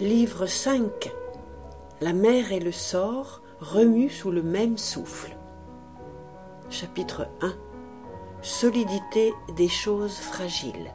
Livre 5. La mer et le sort remuent sous le même souffle. Chapitre 1. Solidité des choses fragiles.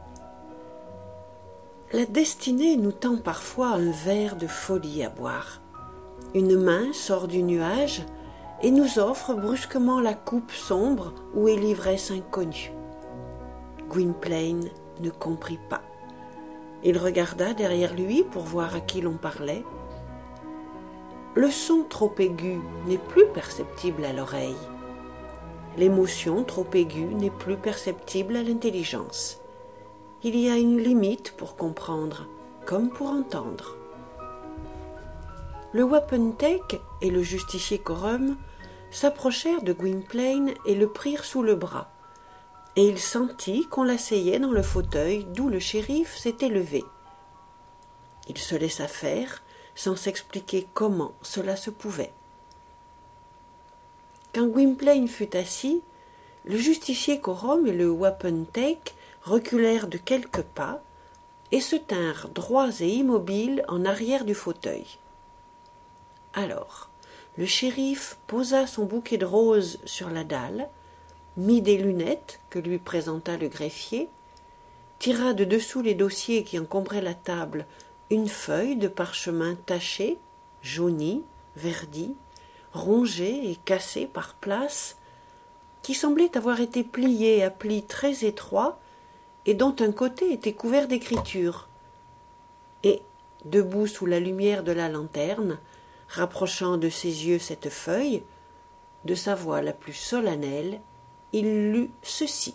La destinée nous tend parfois un verre de folie à boire. Une main sort du nuage et nous offre brusquement la coupe sombre où est l'ivresse inconnue. Gwynplaine ne comprit pas. Il regarda derrière lui pour voir à qui l'on parlait. Le son trop aigu n'est plus perceptible à l'oreille. L'émotion trop aiguë n'est plus perceptible à l'intelligence. Il y a une limite pour comprendre, comme pour entendre. Le wapentake et le justicier Corum s'approchèrent de Gwynplaine et le prirent sous le bras, et il sentit qu'on l'asseyait dans le fauteuil d'où le shérif s'était levé. Il se laissa faire, sans s'expliquer comment cela se pouvait. Quand Gwynplaine fut assis, le justicier Corum et le wapentake reculèrent de quelques pas et se tinrent droits et immobiles en arrière du fauteuil. Alors, le shérif posa son bouquet de roses sur la dalle, mit des lunettes que lui présenta le greffier, tira de dessous les dossiers qui encombraient la table une feuille de parchemin taché, jauni, verdi, rongée et cassée par places, qui semblait avoir été pliée à plis très étroits et dont un côté était couvert d'écriture. Et, debout sous la lumière de la lanterne, rapprochant de ses yeux cette feuille, de sa voix la plus solennelle, il lut ceci.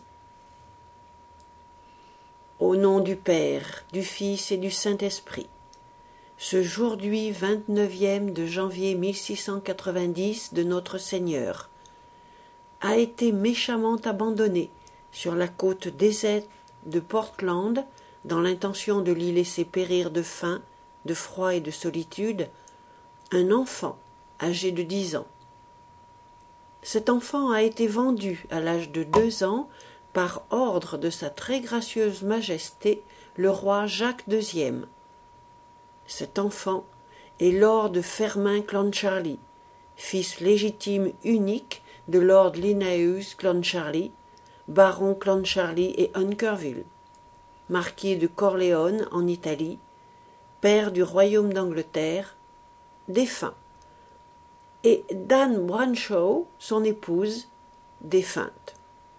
Au nom du Père, du Fils et du Saint-Esprit, ce jour-d'hui 29e de janvier 1690 de notre Seigneur, a été méchamment abandonné sur la côte déserte de Portland, dans l'intention de l'y laisser périr de faim, de froid et de solitude, un enfant âgé de 10 ans. Cet enfant a été vendu à l'âge de 2 ans par ordre de sa très gracieuse majesté le roi Jacques II. Cet enfant est lord Fermain Clancharlie, fils légitime unique de lord Linnaeus Clancharlie, baron Clancharlie et Hunkerville, marquis de Corleone en Italie, père du royaume d'Angleterre, défunt, et d'Anne Branshaw, son épouse, défunte.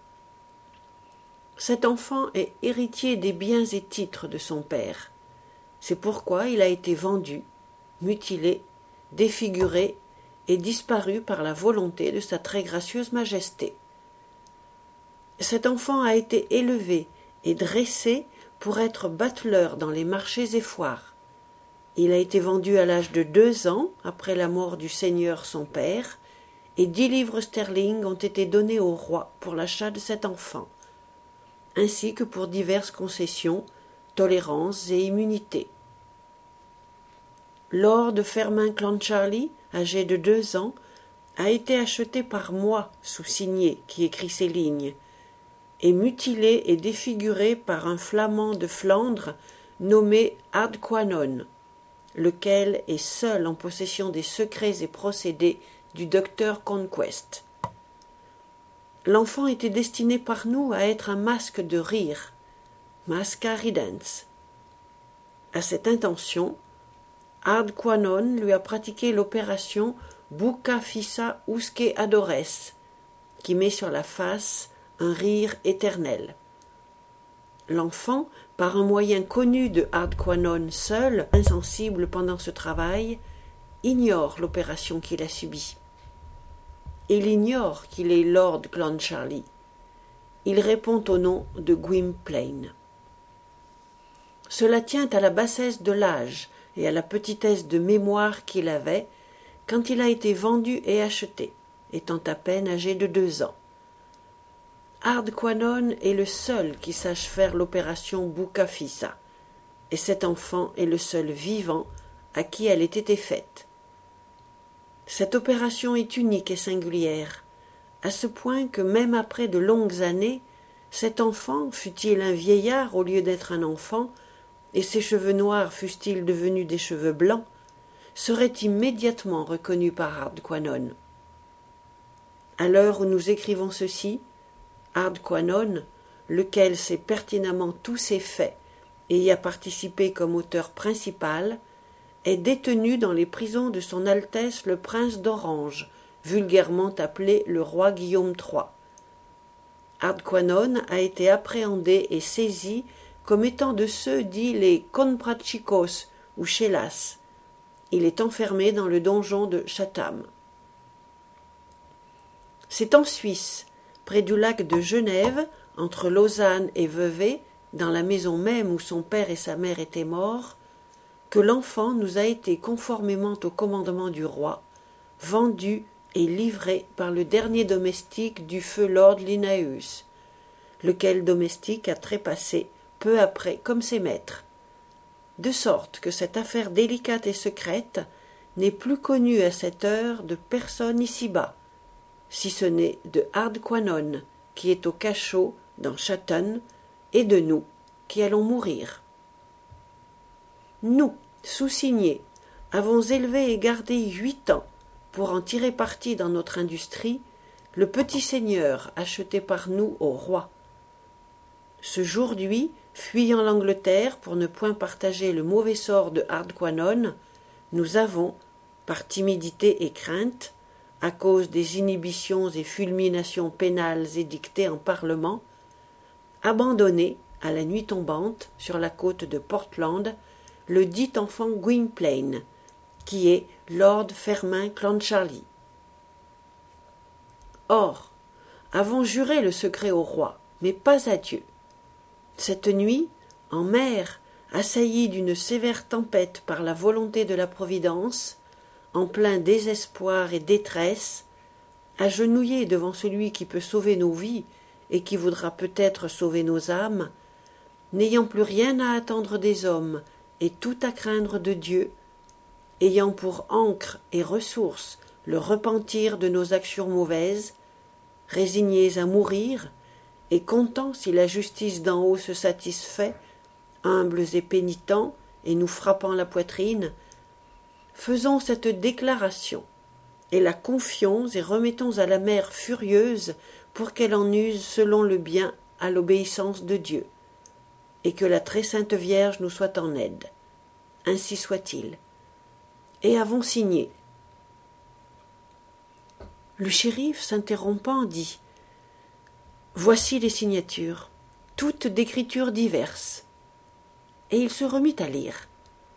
Cet enfant est héritier des biens et titres de son père. C'est pourquoi il a été vendu, mutilé, défiguré et disparu par la volonté de sa très gracieuse majesté. Cet enfant a été élevé et dressé pour être bateleur dans les marchés et foires. Il a été vendu à l'âge de 2 ans, après la mort du seigneur son père, et 10 livres sterling ont été donnés au roi pour l'achat de cet enfant, ainsi que pour diverses concessions, tolérances et immunités. Lord Fermain Clancharlie, âgé de 2 ans, a été acheté par moi sous signet qui écrit ces lignes, et mutilé et défiguré par un flamand de Flandre nommé Hardquanonne, lequel est seul en possession des secrets et procédés du docteur Conquest. L'enfant était destiné par nous à être un masque de rire, masca ridens. À cette intention, Hardquanonne lui a pratiqué l'opération Bucca fissa usque adores, qui met sur la face un rire éternel. L'enfant, par un moyen connu de Hardquanonne seul, insensible pendant ce travail, ignore l'opération qu'il a subie. Il ignore qu'il est lord Clancharlie. Il répond au nom de Gwynplaine. Cela tient à la bassesse de l'âge et à la petitesse de mémoire qu'il avait quand il a été vendu et acheté, étant à peine âgé de 2 ans. Hardquanonne est le seul qui sache faire l'opération Bucca fissa, et cet enfant est le seul vivant à qui elle ait été faite. Cette opération est unique et singulière, à ce point que même après de longues années, cet enfant, fût-il un vieillard au lieu d'être un enfant, et ses cheveux noirs fussent-ils devenus des cheveux blancs, serait immédiatement reconnu par Ardquanonne. À l'heure où nous écrivons ceci, Ardquanonne, lequel sait pertinemment tous ces faits et y a participé comme auteur principal, est détenu dans les prisons de son Altesse le prince d'Orange, vulgairement appelé le roi Guillaume III. Ardquanonne a été appréhendé et saisi comme étant de ceux dits les Comprachicos ou Chelas. Il est enfermé dans le donjon de Chatham. C'est en Suisse, près du lac de Genève, entre Lausanne et Vevey, dans la maison même où son père et sa mère étaient morts, que l'enfant nous a été conformément au commandement du roi, vendu et livré par le dernier domestique du feu Lord Linnaeus, lequel domestique a trépassé peu après comme ses maîtres, de sorte que cette affaire délicate et secrète n'est plus connue à cette heure de personne ici-bas, si ce n'est de Ardquanonne, qui est au cachot dans Chatham, et de nous, qui allons mourir. Nous, sous-signés, avons élevé et gardé 8 ans, pour en tirer parti dans notre industrie, le petit seigneur acheté par nous au roi. Ce jour-d'huit, fuyant l'Angleterre pour ne point partager le mauvais sort de Ardquanonne, nous avons, par timidité et crainte, à cause des inhibitions et fulminations pénales édictées en Parlement, abandonné, à la nuit tombante, sur la côte de Portland, le dit enfant Gwynplaine, qui est Lord Fermain Clancharlie. Or, avons juré le secret au roi, mais pas à Dieu. Cette nuit, en mer, assaillie d'une sévère tempête par la volonté de la Providence, en plein désespoir et détresse, agenouillés devant celui qui peut sauver nos vies et qui voudra peut-être sauver nos âmes, n'ayant plus rien à attendre des hommes et tout à craindre de Dieu, ayant pour ancre et ressource le repentir de nos actions mauvaises, résignés à mourir, et contents si la justice d'en haut se satisfait, humbles et pénitents, et nous frappant la poitrine, faisons cette déclaration, et la confions et remettons à la mer furieuse pour qu'elle en use selon le bien à l'obéissance de Dieu, et que la très sainte Vierge nous soit en aide. Ainsi soit-il. Et avons signé. Le shérif, s'interrompant, dit « Voici les signatures, toutes d'écritures diverses. » Et il se remit à lire.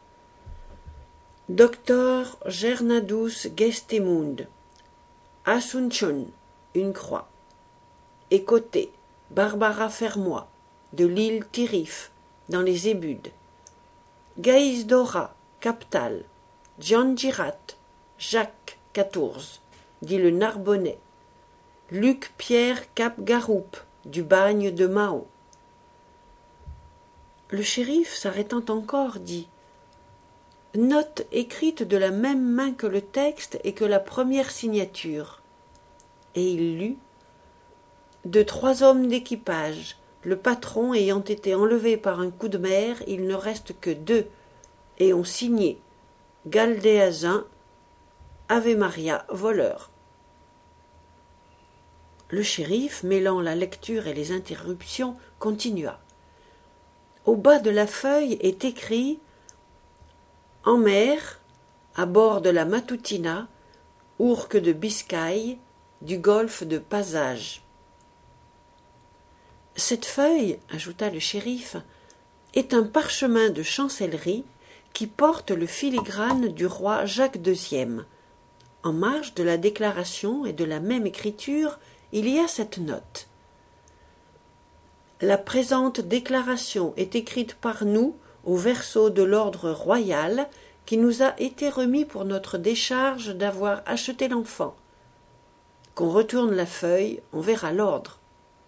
Docteur Gernadus Gestemund, Asuncion, une croix. Écoté, Barbara Fermoy, de l'île Tirif, dans les Hébudes. Gaïs Dora, Captal, John Girat, Jacques, 14, dit le Narbonnais. Luc Pierre Cap-Garoupe, du bagne de Mao. Le shérif, s'arrêtant encore, dit « Note écrite de la même main que le texte et que la première signature. » Et il lut « De 3 hommes d'équipage, le patron ayant été enlevé par un coup de mer, il ne reste que 2, et ont signé Galdéazin, Ave Maria, voleur. » Le shérif, mêlant la lecture et les interruptions, continua. Au bas de la feuille est écrit « En mer, à bord de la Matutina, ourque de Biscaye, du golfe de Passage. » Cette feuille, ajouta le shérif, est un parchemin de chancellerie qui porte le filigrane du roi Jacques II. En marge de la déclaration et de la même écriture, il y a cette note. La présente déclaration est écrite par nous au verso de l'ordre royal qui nous a été remis pour notre décharge d'avoir acheté l'enfant. Qu'on retourne la feuille, on verra l'ordre.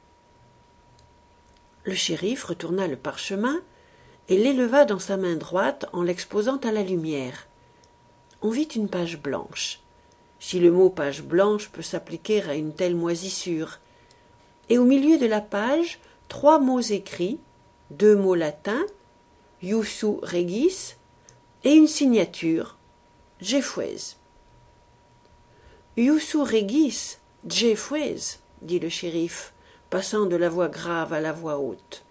Le shérif retourna le parchemin et l'éleva dans sa main droite en l'exposant à la lumière. On vit une page blanche, si le mot page blanche peut s'appliquer à une telle moisissure, et au milieu de la page 3 mots écrits, 2 mots latins, Iussu Regis, et une signature, Jeffweys. Iussu Regis, Jeffweys, dit le shérif, passant de la voix grave à la voix haute.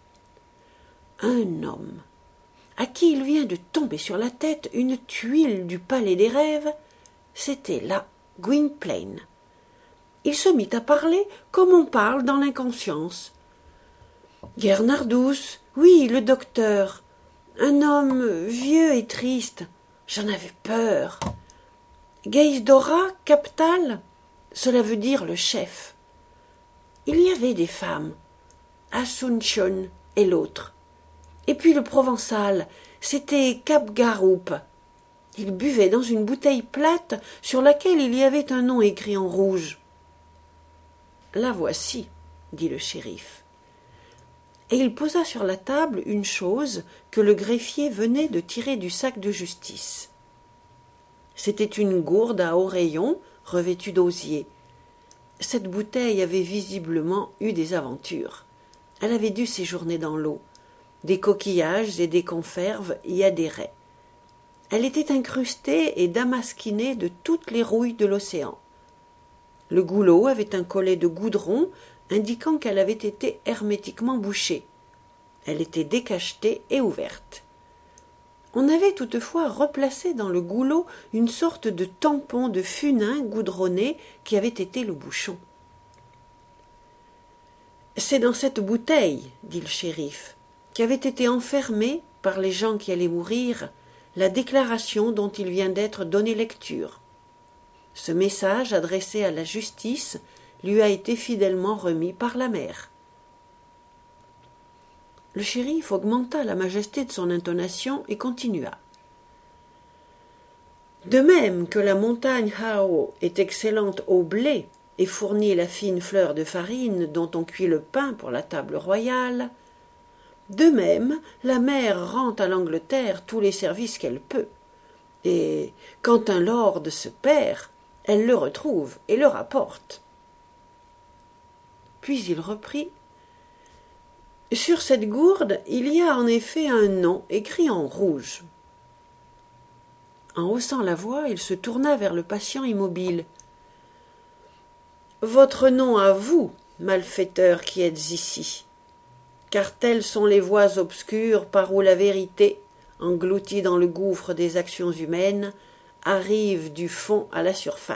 Un homme à qui il vient de tomber sur la tête une tuile du palais des rêves, c'était là Gwynplaine. Il se mit à parler comme on parle dans l'inconscience. Guernardus, oui, le docteur, un homme vieux et triste, j'en avais peur. Geisdora, Captal, cela veut dire le chef. Il y avait des femmes, Asuncion et l'autre. Et puis le Provençal, c'était Capgaroupe. Il buvait dans une bouteille plate sur laquelle il y avait un nom écrit en rouge. La voici, dit le shérif. Et il posa sur la table une chose que le greffier venait de tirer du sac de justice. C'était une gourde à oreillons revêtue d'osier. Cette bouteille avait visiblement eu des aventures. Elle avait dû séjourner dans l'eau. Des coquillages et des conferves y adhéraient. Elle était incrustée et damasquinée de toutes les rouilles de l'océan. Le goulot avait un collet de goudron indiquant qu'elle avait été hermétiquement bouchée. Elle était décachetée et ouverte. On avait toutefois replacé dans le goulot une sorte de tampon de funin goudronné qui avait été le bouchon. « C'est dans cette bouteille, dit le shérif, qu'avait été enfermée, par les gens qui allaient mourir, la déclaration dont il vient d'être donné lecture. Ce message adressé à la justice lui a été fidèlement remis par la mère. » Le shérif augmenta la majesté de son intonation et continua. « De même que la montagne Hao est excellente au blé et fournit la fine fleur de farine dont on cuit le pain pour la table royale, de même la mère rend à l'Angleterre tous les services qu'elle peut, et quand un lord se perd, elle le retrouve et le rapporte. » Puis il reprit. « Sur cette gourde, il y a en effet un nom écrit en rouge. » En haussant la voix, il se tourna vers le patient immobile. « Votre nom à vous, malfaiteurs qui êtes ici, car telles sont les voies obscures par où la vérité, engloutie dans le gouffre des actions humaines, arrive du fond à la surface. »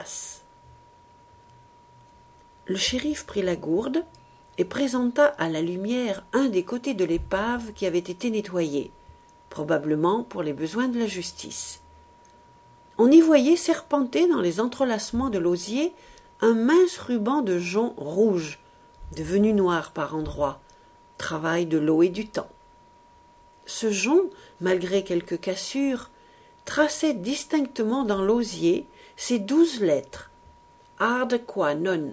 Le shérif prit la gourde et présenta à la lumière un des côtés de l'épave qui avait été nettoyé, probablement pour les besoins de la justice. On y voyait serpenter dans les entrelacements de l'osier un mince ruban de jonc rouge, devenu noir par endroits, travail de l'eau et du temps. Ce jonc, malgré quelques cassures, traçait distinctement dans l'osier ces 12 lettres, Ard qua non.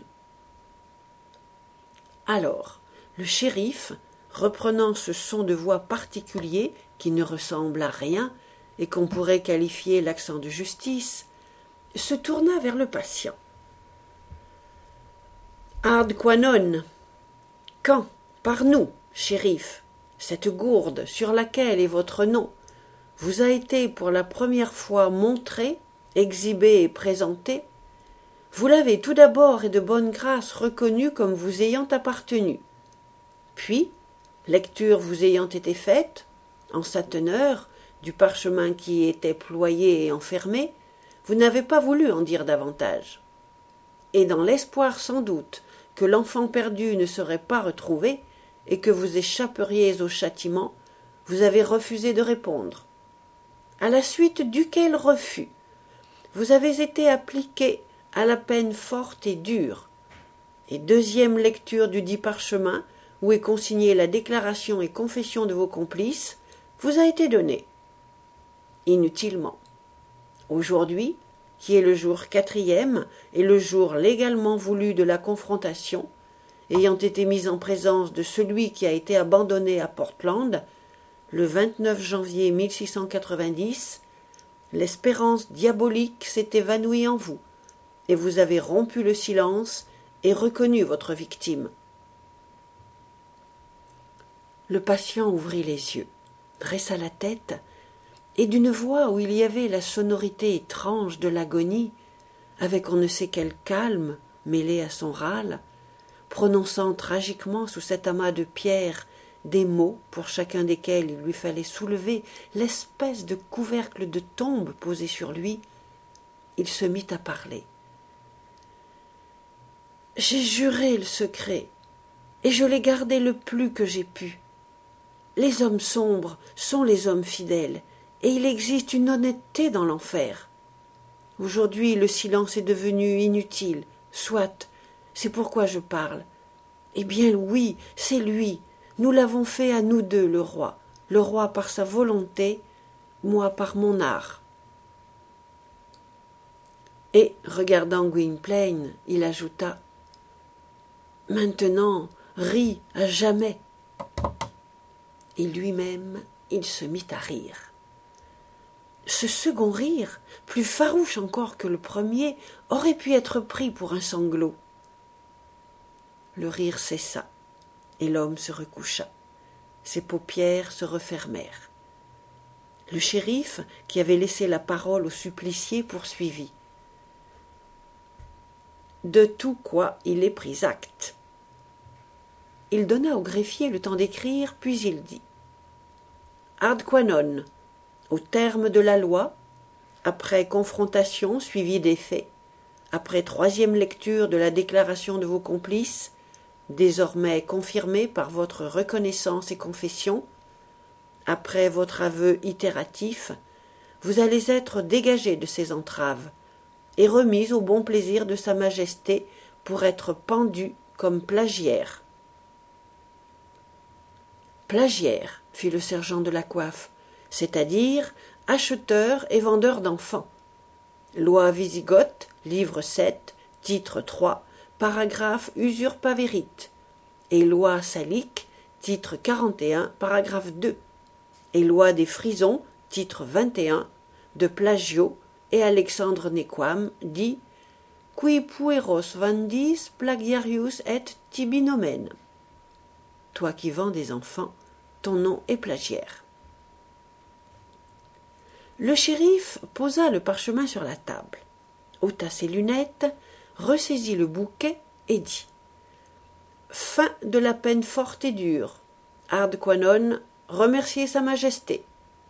Alors, le shérif, reprenant ce son de voix particulier qui ne ressemble à rien et qu'on pourrait qualifier l'accent de justice, se tourna vers le patient. « Ard qua non, quand, par nous, shérif, cette gourde sur laquelle est votre nom vous a été pour la première fois montrée, exhibée et présentée, vous l'avez tout d'abord et de bonne grâce reconnue comme vous ayant appartenu. Puis, lecture vous ayant été faite, en sa teneur, du parchemin qui y était ployé et enfermé, vous n'avez pas voulu en dire davantage. Et dans l'espoir sans doute que l'enfant perdu ne serait pas retrouvé et que vous échapperiez au châtiment, vous avez refusé de répondre. À la suite duquel refus, vous avez été appliqué à la peine forte et dure, et deuxième lecture du dit parchemin, où est consignée la déclaration et confession de vos complices, vous a été donnée. Inutilement. Aujourd'hui, qui est le jour 4e et le jour légalement voulu de la confrontation, ayant été mis en présence de celui qui a été abandonné à Portland, le 29 janvier 1690, l'espérance diabolique s'est évanouie en vous, et vous avez rompu le silence et reconnu votre victime. Le patient ouvrit les yeux. dressa la tête, et d'une voix où il y avait la sonorité étrange de l'agonie, avec on ne sait quel calme mêlé à son râle, prononçant tragiquement sous cet amas de pierres des mots pour chacun desquels il lui fallait soulever l'espèce de couvercle de tombe posé sur lui, il se mit à parler. « J'ai juré le secret, et je l'ai gardé le plus que j'ai pu. Les hommes sombres sont les hommes fidèles, et il existe une honnêteté dans l'enfer. Aujourd'hui, le silence est devenu inutile, soit, c'est pourquoi je parle. Eh bien oui, c'est lui, nous l'avons fait à nous deux, le roi par sa volonté, moi par mon art. » Et, regardant Gwynplaine, il ajouta « Maintenant, ris à jamais. » Et lui-même, il se mit à rire. Ce second rire, plus farouche encore que le premier, aurait pu être pris pour un sanglot. Le rire cessa, et l'homme se recoucha. Ses paupières se refermèrent. Le shérif, qui avait laissé la parole au supplicié, poursuivit. « De tout quoi il est pris acte. » Il donna au greffier le temps d'écrire, puis il dit. « Hardquanonne, au terme de la loi, après confrontation suivie des faits, après troisième lecture de la déclaration de vos complices, désormais confirmée par votre reconnaissance et confession, après votre aveu itératif, vous allez être dégagé de ces entraves et remis au bon plaisir de Sa Majesté pour être pendu comme plagiaire. » Plagiaire, fit le sergent de la coiffe, c'est-à-dire acheteur et vendeur d'enfants. Loi Wisigoth, livre 7, titre 3, paragraphe usurpavérite, et loi Salique, titre 41, paragraphe 2, et loi des Frisons, titre 21, de Plagio et Alexandre Nequam, dit Qui pueros vendis plagiarius et tibi nomen. Toi qui vends des enfants, ton nom est plagiaire. Le shérif posa le parchemin sur la table, ôta ses lunettes, ressaisit le bouquet et dit « Fin de la peine forte et dure. Hardquanonne, remerciez Sa Majesté. »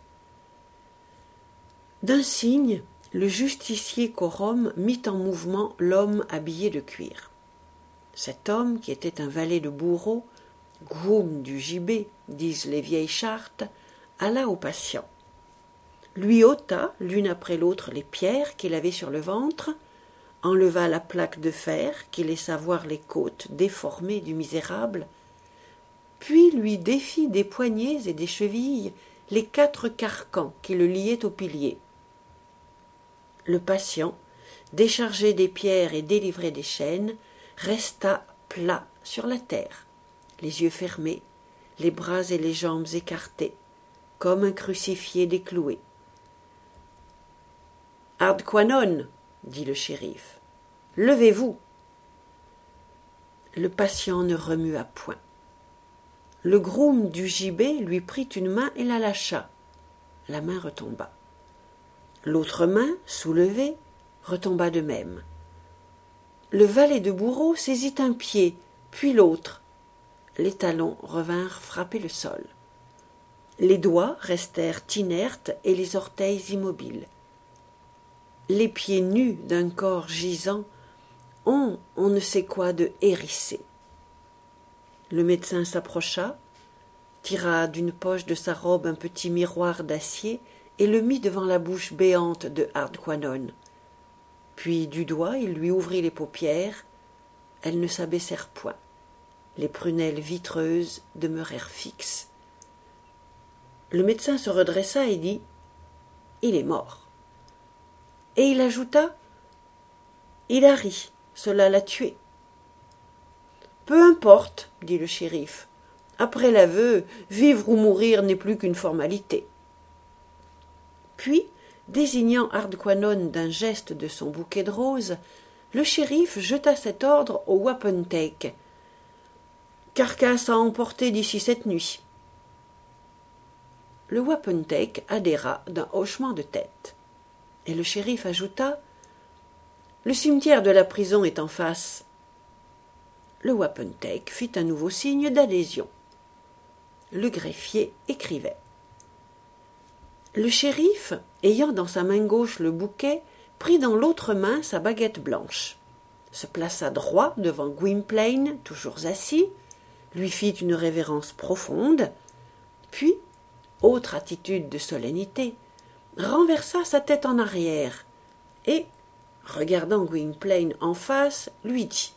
D'un signe, le justicier quorum mit en mouvement l'homme habillé de cuir. Cet homme, qui était un valet de bourreau, groom du gibet, disent les vieilles chartes, alla au patient, lui ôta l'une après l'autre les pierres qu'il avait sur le ventre, enleva la plaque de fer qui laissa voir les côtes déformées du misérable, puis lui défit des poignets et des chevilles les 4 carcans qui le liaient au pilier. Le patient, déchargé des pierres et délivré des chaînes, resta plat sur la terre, les yeux fermés, les bras et les jambes écartés, comme un crucifié décloué. « Hardquanonne, dit le shérif, levez-vous. » Le patient ne remua point. Le groom du gibet lui prit une main et la lâcha. La main retomba. L'autre main, soulevée, retomba de même. Le valet de bourreau saisit un pied, puis l'autre. Les talons revinrent frapper le sol. Les doigts restèrent inertes et les orteils immobiles. Les pieds nus d'un corps gisant ont on ne sait quoi de hérissé. Le médecin s'approcha, tira d'une poche de sa robe un petit miroir d'acier et le mit devant la bouche béante de Hardquanonne. Puis du doigt il lui ouvrit les paupières. Elles ne s'abaissèrent point. Les prunelles vitreuses demeurèrent fixes. Le médecin se redressa et dit « Il est mort. » Et il ajouta « Il a ri, cela l'a tué. » « Peu importe, dit le shérif. Après l'aveu, vivre ou mourir n'est plus qu'une formalité. » Puis, désignant Hardquanonne d'un geste de son bouquet de roses, le shérif jeta cet ordre au wapentake. « Carcasse à emporter d'ici cette nuit. » Le wapentake adhéra d'un hochement de tête. Et le shérif ajouta « Le cimetière de la prison est en face. » Le wapentake fit un nouveau signe d'adhésion. Le greffier écrivait. Le shérif, ayant dans sa main gauche le bouquet, prit dans l'autre main sa baguette blanche, se plaça droit devant Gwynplaine, toujours assis, lui fit une révérence profonde, puis, autre attitude de solennité, renversa sa tête en arrière et, regardant Gwynplaine en face, lui dit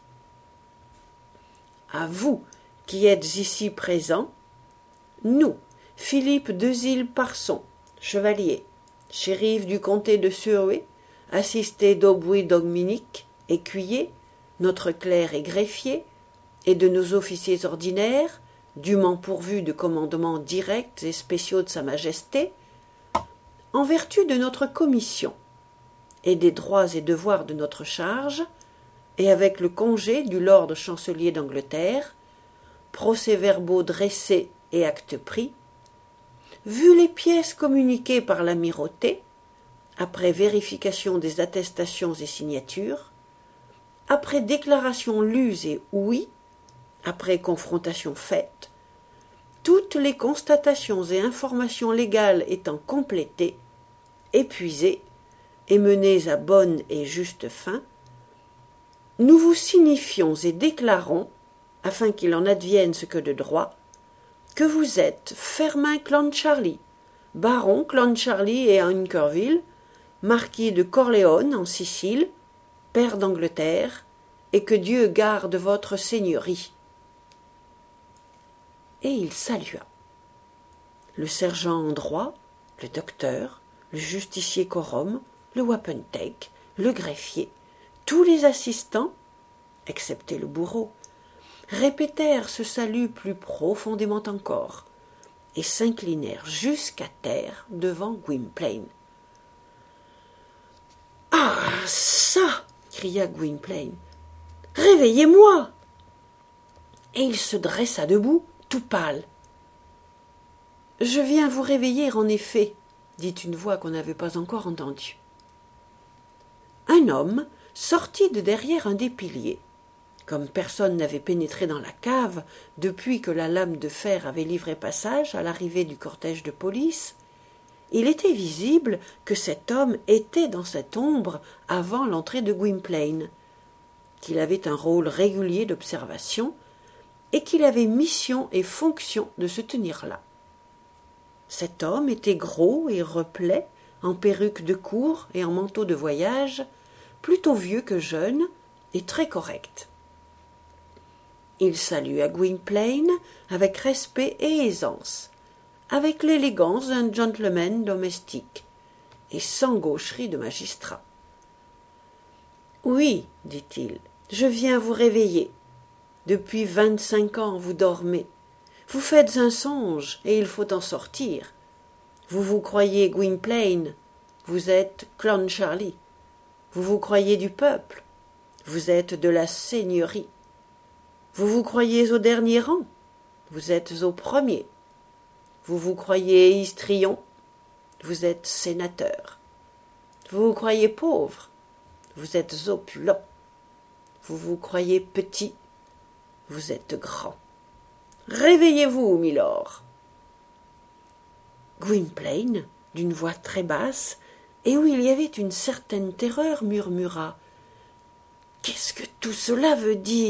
« À vous qui êtes ici présents, nous, Philippe Dezille-Parson, chevalier, shérif du comté de Surrey, assisté d'Aubrey Dominique, écuyer, notre clerc et greffier, et de nos officiers ordinaires, dûment pourvus de commandements directs et spéciaux de Sa Majesté, en vertu de notre commission et des droits et devoirs de notre charge, et avec le congé du Lord chancelier d'Angleterre, procès-verbaux dressés et actes pris, vu les pièces communiquées par l'amirauté, après vérification des attestations et signatures, après déclarations lues et ouïes, après confrontation faite, toutes les constatations et informations légales étant complétées, épuisées et menées à bonne et juste fin, nous vous signifions et déclarons, afin qu'il en advienne ce que de droit, que vous êtes Fermin Clancharlie, baron Clancharlie et Ankerville, marquis de Corleone en Sicile, père d'Angleterre, et que Dieu garde votre seigneurie. Et il salua. Le sergent en droit, le docteur, le justicier quorum, le wapentake, le greffier, tous les assistants, excepté le bourreau, répétèrent ce salut plus profondément encore, et s'inclinèrent jusqu'à terre devant Gwynplaine. « Ah, ça !» cria Gwynplaine. « Réveillez-moi !» Et il se dressa debout, tout pâle. « Je viens vous réveiller, en effet, » dit une voix qu'on n'avait pas encore entendue. Un homme sortit de derrière un des piliers. Comme personne n'avait pénétré dans la cave depuis que la lame de fer avait livré passage à l'arrivée du cortège de police, il était visible que cet homme était dans cette ombre avant l'entrée de Gwynplaine, qu'il avait un rôle régulier d'observation et qu'il avait mission et fonction de se tenir là. Cet homme était gros et replet, en perruque de cour et en manteau de voyage, plutôt vieux que jeune et très correct. Il salua Gwynplaine avec respect et aisance, avec l'élégance d'un gentleman domestique, et sans gaucherie de magistrat. « Oui, dit-il, je viens vous réveiller. Depuis 25 ans vous dormez. Vous faites un songe, et il faut en sortir. Vous vous croyez Gwynplaine, vous êtes Clancharlie. Vous vous croyez du peuple, vous êtes de la seigneurie. Vous vous croyez au dernier rang, vous êtes au premier. Vous vous croyez histrion, vous êtes sénateur. Vous vous croyez pauvre, vous êtes opulent. Vous vous croyez petit, vous êtes grand. Réveillez-vous, milord. Gwynplaine, d'une voix très basse, et où il y avait une certaine terreur, murmura « Qu'est-ce que tout cela veut dire ?»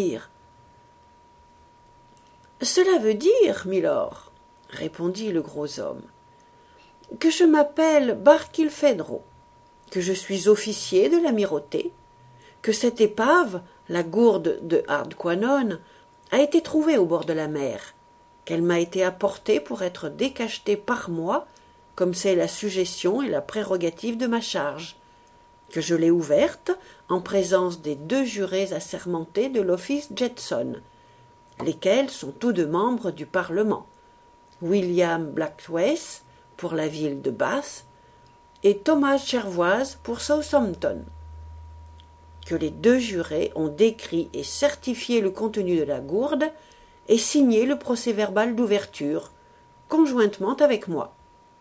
« Cela veut dire, milord, répondit le gros homme, que je m'appelle Barkilphedro, que je suis officier de l'amirauté, que cette épave, la gourde de Hardquanonne, a été trouvée au bord de la mer, qu'elle m'a été apportée pour être décachetée par moi, comme c'est la suggestion et la prérogative de ma charge, que je l'ai ouverte en présence des 2 jurés assermentés de l'office Jetson, lesquels sont tous 2 membres du Parlement, William Blackthwaite pour la ville de Bath et Thomas Chervoise pour Southampton, que les 2 jurés ont décrit et certifié le contenu de la gourde et signé le procès-verbal d'ouverture, conjointement avec moi.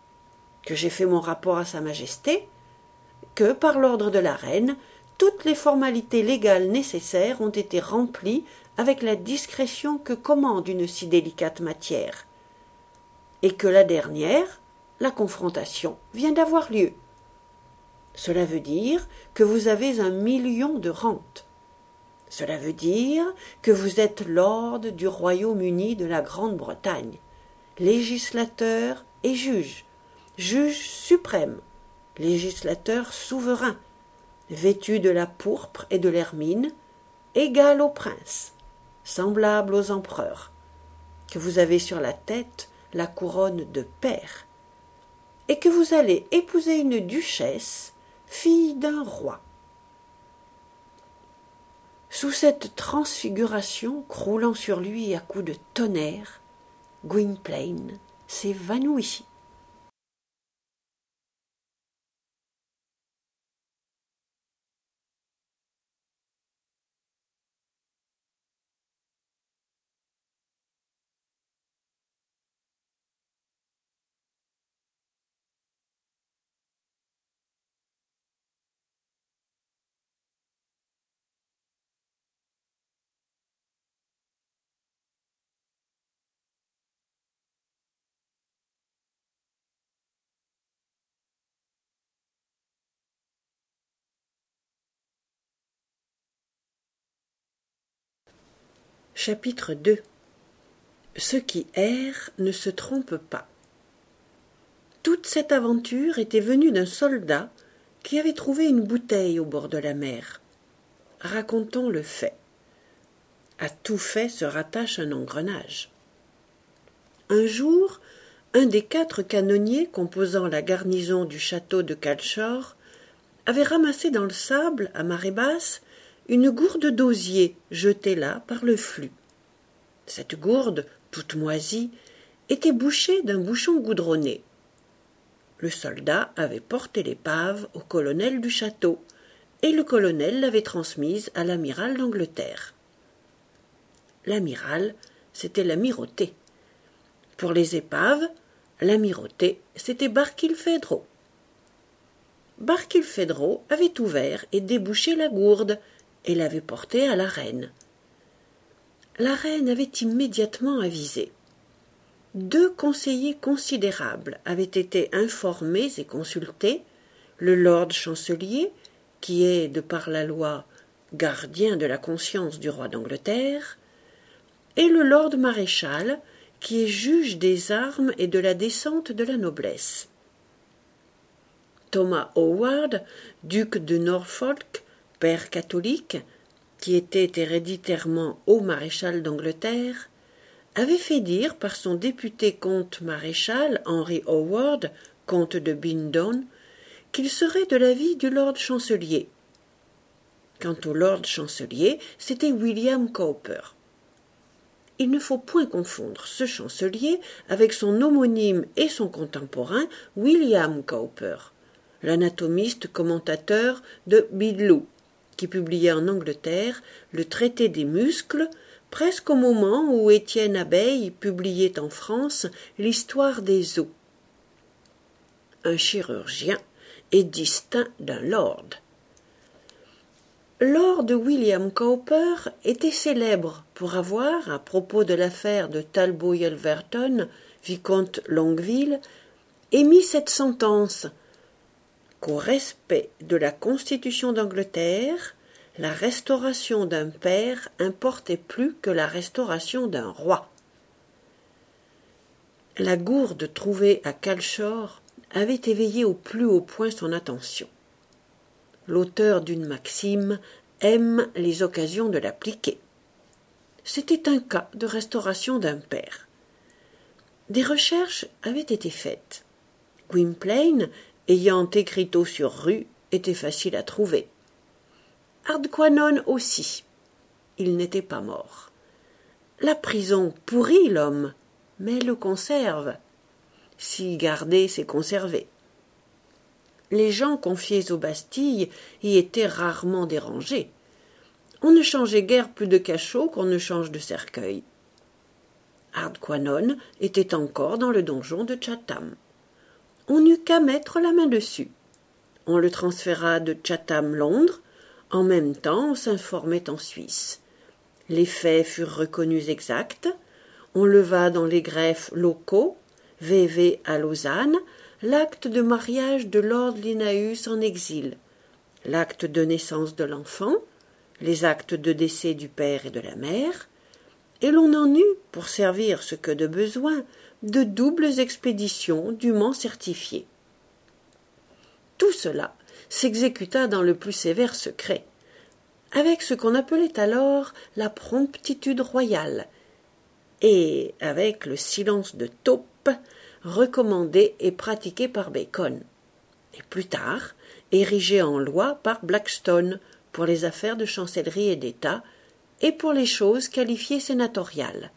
que j'ai fait mon rapport à Sa Majesté, que, par l'ordre de la reine, toutes les formalités légales nécessaires ont été remplies avec la discrétion que commande une si délicate matière, et que la dernière, la confrontation, vient d'avoir lieu. Cela veut dire que vous avez 1 million de rentes. Cela veut dire que vous êtes lord du Royaume-Uni de la Grande-Bretagne, législateur et juge, juge suprême, législateur souverain, vêtu de la pourpre et de l'hermine, égal aux princes, semblable aux empereurs, que vous avez sur la tête la couronne de pair, et que vous allez épouser une duchesse, fille d'un roi. Sous cette transfiguration croulant sur lui à coups de tonnerre, Gwynplaine s'évanouit. Chapitre 2. Ceux qui errent ne se trompent pas. Toute cette aventure était venue d'un soldat qui avait trouvé une bouteille au bord de la mer. Racontons le fait. À tout fait se rattache un engrenage. Un jour, un des 4 canonniers composant la garnison du château de Calshor avait ramassé dans le sable, à marée basse, une gourde d'osier jetée là par le flux. Cette gourde, toute moisie, était bouchée d'un bouchon goudronné. Le soldat avait porté l'épave au colonel du château, et le colonel l'avait transmise à l'amiral d'Angleterre. L'amiral, c'était l'amirauté. Pour les épaves, l'amirauté, c'était Barkilphedro. Barkilphedro avait ouvert et débouché la gourde, et l'avait portée à la reine. La reine avait immédiatement avisé. 2 conseillers considérables avaient été informés et consultés, le lord chancelier, qui est, de par la loi, gardien de la conscience du roi d'Angleterre, et le lord maréchal, qui est juge des armes et de la descente de la noblesse. Thomas Howard, duc de Norfolk, père catholique, qui était héréditairement haut maréchal d'Angleterre, avait fait dire par son député comte-maréchal Henry Howard, comte de Bindon, qu'il serait de l'avis du lord chancelier. Quant au lord chancelier, c'était William Cowper. Il ne faut point confondre ce chancelier avec son homonyme et son contemporain William Cowper, l'anatomiste commentateur de Bidloo, qui publiait en Angleterre le traité des muscles, presque au moment où Étienne Abeille publiait en France l'histoire des os. Un chirurgien est distinct d'un lord. Lord William Cowper était célèbre pour avoir, à propos de l'affaire de Talbot Yelverton, vicomte Longueville, émis cette sentence qu'au respect de la Constitution d'Angleterre, la restauration d'un père importait plus que la restauration d'un roi. La gourde trouvée à Calshor avait éveillé au plus haut point son attention. L'auteur d'une maxime aime les occasions de l'appliquer. C'était un cas de restauration d'un père. Des recherches avaient été faites. Gwynplaine, ayant écriteau sur rue, était facile à trouver. Hardquanonne aussi. Il n'était pas mort. La prison pourrit l'homme, mais le conserve. Si garder, c'est conserver. Les gens confiés aux Bastilles y étaient rarement dérangés. On ne changeait guère plus de cachot qu'on ne change de cercueil. Hardquanonne était encore dans le donjon de Chatham. on n'eut qu'à mettre la main dessus. On le transféra de Chatham, Londres. En même temps, on s'informait en Suisse. Les faits furent reconnus exacts. On leva dans les greffes locaux, VV à Lausanne, l'acte de mariage de Lord Linnaeus en exil, l'acte de naissance de l'enfant, les actes de décès du père et de la mère, et l'on en eut, pour servir ce que de besoin, de doubles expéditions dûment certifiées. Tout cela s'exécuta dans le plus sévère secret, avec ce qu'on appelait alors la promptitude royale, et avec le silence de taupe recommandé et pratiqué par Bacon, et plus tard érigé en loi par Blackstone pour les affaires de chancellerie et d'État et pour les choses qualifiées sénatoriales.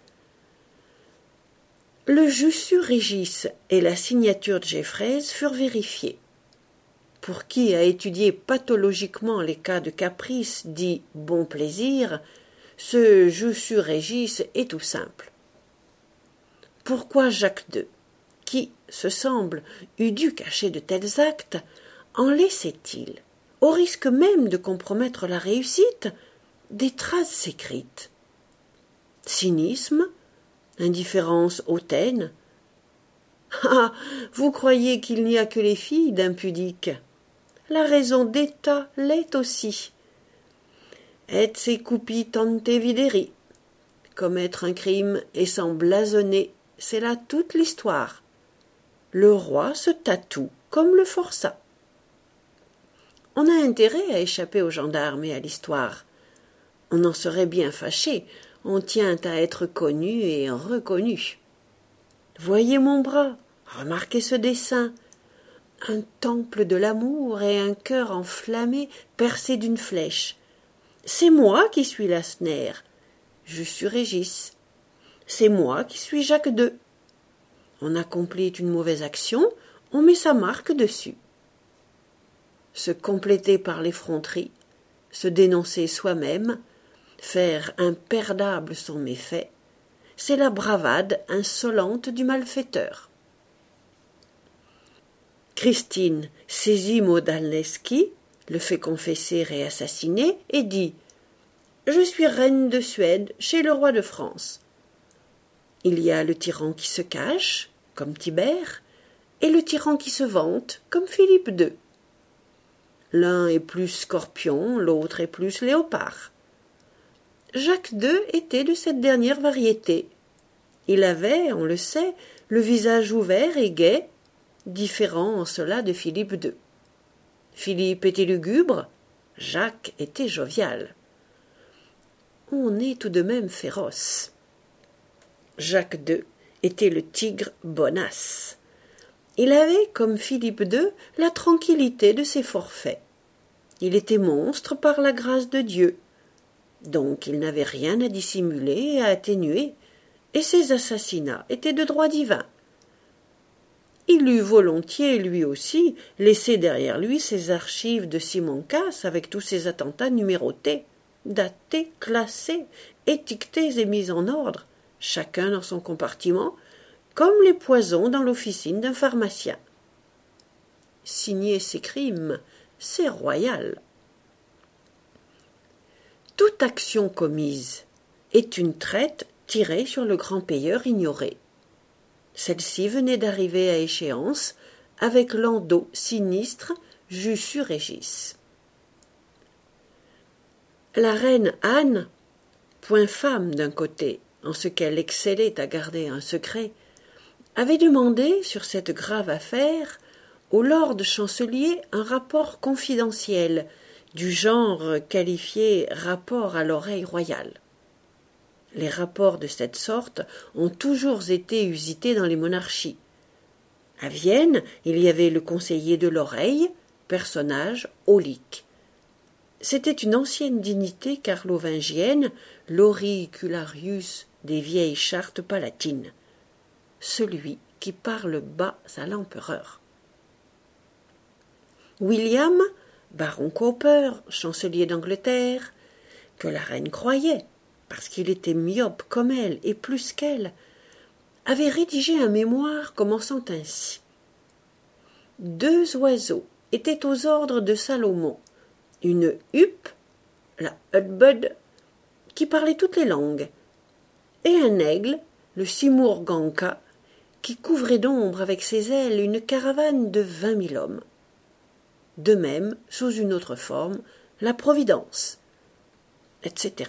Le jussus regis et la signature de Jeffreys furent vérifiés. Pour qui a étudié pathologiquement les cas de caprice dit bon plaisir, ce jussus regis est tout simple. Pourquoi Jacques II, qui, se semble, eût dû cacher de tels actes, en laissait-il, au risque même de compromettre la réussite, des traces écrites? Cynisme, indifférence hautaine. Ah, vous croyez qu'il n'y a que les filles d'impudiques? La raison d'État l'est aussi. Et se cupi tante videri. Commettre un crime et s'en blasonner, c'est là toute l'histoire. Le roi se tatoue comme le forçat. On a intérêt à échapper aux gendarmes et à l'histoire. On en serait bien fâché, on tient à être connu et reconnu. Voyez mon bras, remarquez ce dessin. Un temple de l'amour et un cœur enflammé percé d'une flèche. C'est moi qui suis Lacenaire, jussus regis. C'est moi qui suis Jacques II. On accomplit une mauvaise action, on met sa marque dessus. Se compléter par l'effronterie, se dénoncer soi-même, faire imperdable son méfait, c'est la bravade insolente du malfaiteur. Christine saisit Modalneski, le fait confesser et assassiner, et dit « Je suis reine de Suède chez le roi de France. » Il y a le tyran qui se cache, comme Tibère, et le tyran qui se vante, comme Philippe II. L'un est plus scorpion, l'autre est plus léopard. Jacques II était de cette dernière variété. Il avait, on le sait, le visage ouvert et gai, différent en cela de Philippe II. Philippe était lugubre, Jacques était jovial. On est tout de même féroce. Jacques II était le tigre bonasse. Il avait, comme Philippe II, la tranquillité de ses forfaits. Il était monstre par la grâce de Dieu. Donc il n'avait rien à dissimuler et à atténuer, et ses assassinats étaient de droit divin. Il eût volontiers, lui aussi, laissé derrière lui ses archives de Simon Casse avec tous ses attentats numérotés, datés, classés, étiquetés et mis en ordre, chacun dans son compartiment, comme les poisons dans l'officine d'un pharmacien. Signer ses crimes, c'est royal. Toute action commise est une traite tirée sur le grand payeur ignoré. Celle-ci venait d'arriver à échéance avec l'endos sinistre jussus regis. La reine Anne, point femme d'un côté, en ce qu'elle excellait à garder un secret, avait demandé, sur cette grave affaire, au lord chancelier un rapport confidentiel, du genre qualifié rapport à l'oreille royale. Les rapports de cette sorte ont toujours été usités dans les monarchies. À Vienne, il y avait le conseiller de l'oreille, personnage aulique. C'était une ancienne dignité carlovingienne, l'auricularius des vieilles chartes palatines, celui qui parle bas à l'empereur. William, baron Cowper, chancelier d'Angleterre, que la reine croyait, parce qu'il était myope comme elle et plus qu'elle, avait rédigé un mémoire commençant ainsi. 2 oiseaux étaient aux ordres de Salomon, une huppe, la hudbud, qui parlait toutes les langues, et un aigle, le simurganka, qui couvrait d'ombre avec ses ailes une caravane de 20 000 hommes. De même, sous une autre forme, la Providence, etc.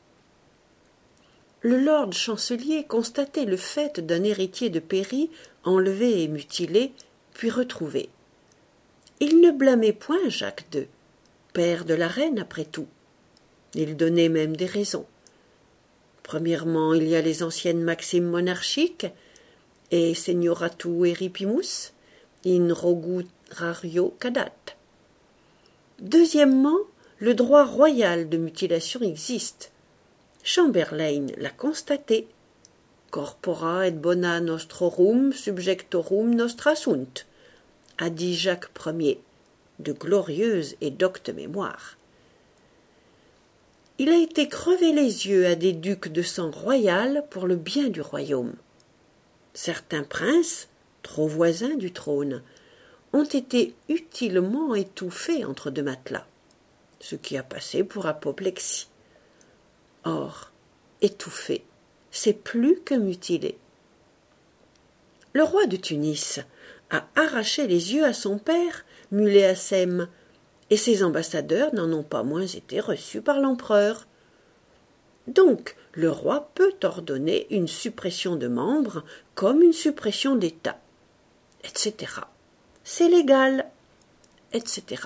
Le lord chancelier constatait le fait d'un héritier de Péry enlevé et mutilé, puis retrouvé. Il ne blâmait point Jacques II, père de la reine après tout. Il donnait même des raisons. Premièrement, il y a les anciennes maximes monarchiques, et senioratu eripimus, in rogurario cadat. Deuxièmement, le droit royal de mutilation existe. Chamberlain l'a constaté. Corpora et bona nostrorum subjectorum nostra sunt, a dit Jacques Ier, de glorieuse et docte mémoire. Il a été crevé les yeux à des ducs de sang royal pour le bien du royaume. Certains princes, trop voisins du trône, ont été utilement étouffés entre 2 matelas, ce qui a passé pour apoplexie. Or, étouffé, c'est plus que mutilé. Le roi de Tunis a arraché les yeux à son père, Muley Hassem, et ses ambassadeurs n'en ont pas moins été reçus par l'empereur. Donc, le roi peut ordonner une suppression de membres comme une suppression d'État, etc. C'est légal, etc.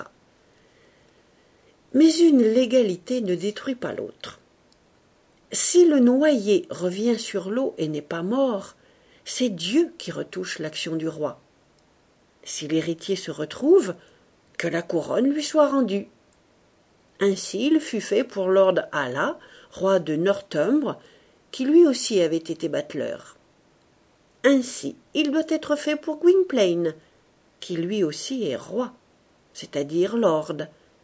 Mais une légalité ne détruit pas l'autre. Si le noyé revient sur l'eau et n'est pas mort, c'est Dieu qui retouche l'action du roi. Si l'héritier se retrouve, que la couronne lui soit rendue. Ainsi il fut fait pour Lord Allah, roi de Northumbre, qui lui aussi avait été battleur. Ainsi il doit être fait pour Gwynplaine, qui lui aussi est roi, c'est-à-dire lord.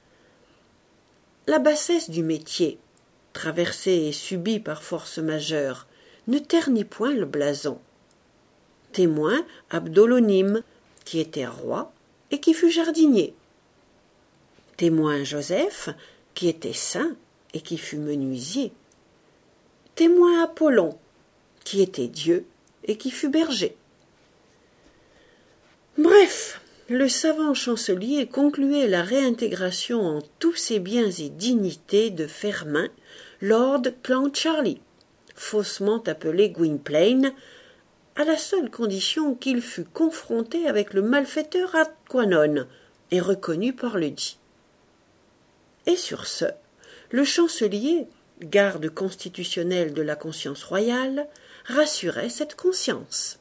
La bassesse du métier, traversée et subie par force majeure, ne ternit point le blason. Témoin Abdolonim, qui était roi et qui fut jardinier. Témoin Joseph, qui était saint et qui fut menuisier. Témoin Apollon, qui était Dieu et qui fut berger. Bref, le savant chancelier concluait la réintégration en tous ses biens et dignités de Fermain, Lord Clancharlie, faussement appelé Gwynplaine, à la seule condition qu'il fût confronté avec le malfaiteur Ardquanonne et reconnu par le dit. Et sur ce, le chancelier, garde constitutionnel de la conscience royale, rassurait cette conscience.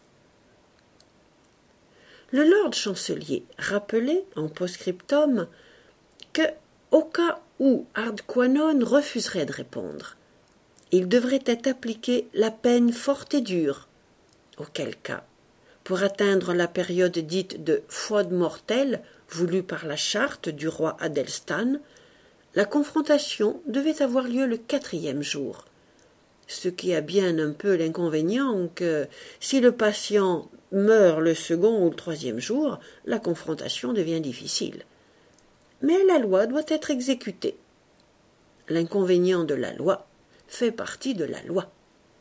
Le lord chancelier rappelait en post-scriptum que, au cas où Ardquanonne refuserait de répondre, il devrait être appliqué la peine forte et dure, auquel cas, pour atteindre la période dite de fraude mortelle voulue par la charte du roi Adelstan, la confrontation devait avoir lieu le 4e jour, ce qui a bien un peu l'inconvénient que, si le patient meurt le 2e ou le 3e jour, la confrontation devient difficile. Mais la loi doit être exécutée. L'inconvénient de la loi fait partie de la loi.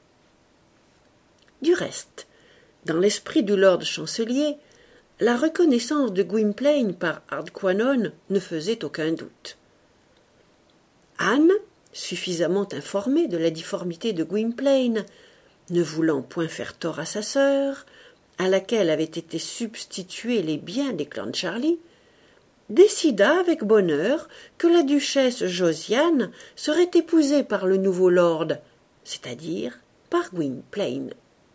Du reste, dans l'esprit du lord chancelier, la reconnaissance de Gwynplaine par Ardquanonne ne faisait aucun doute. Anne, suffisamment informée de la difformité de Gwynplaine, ne voulant point faire tort à sa sœur, à laquelle avaient été substitués les biens des Clancharlie, décida avec bonheur que la duchesse Josiane serait épousée par le nouveau lord, c'est-à-dire par Gwynplaine.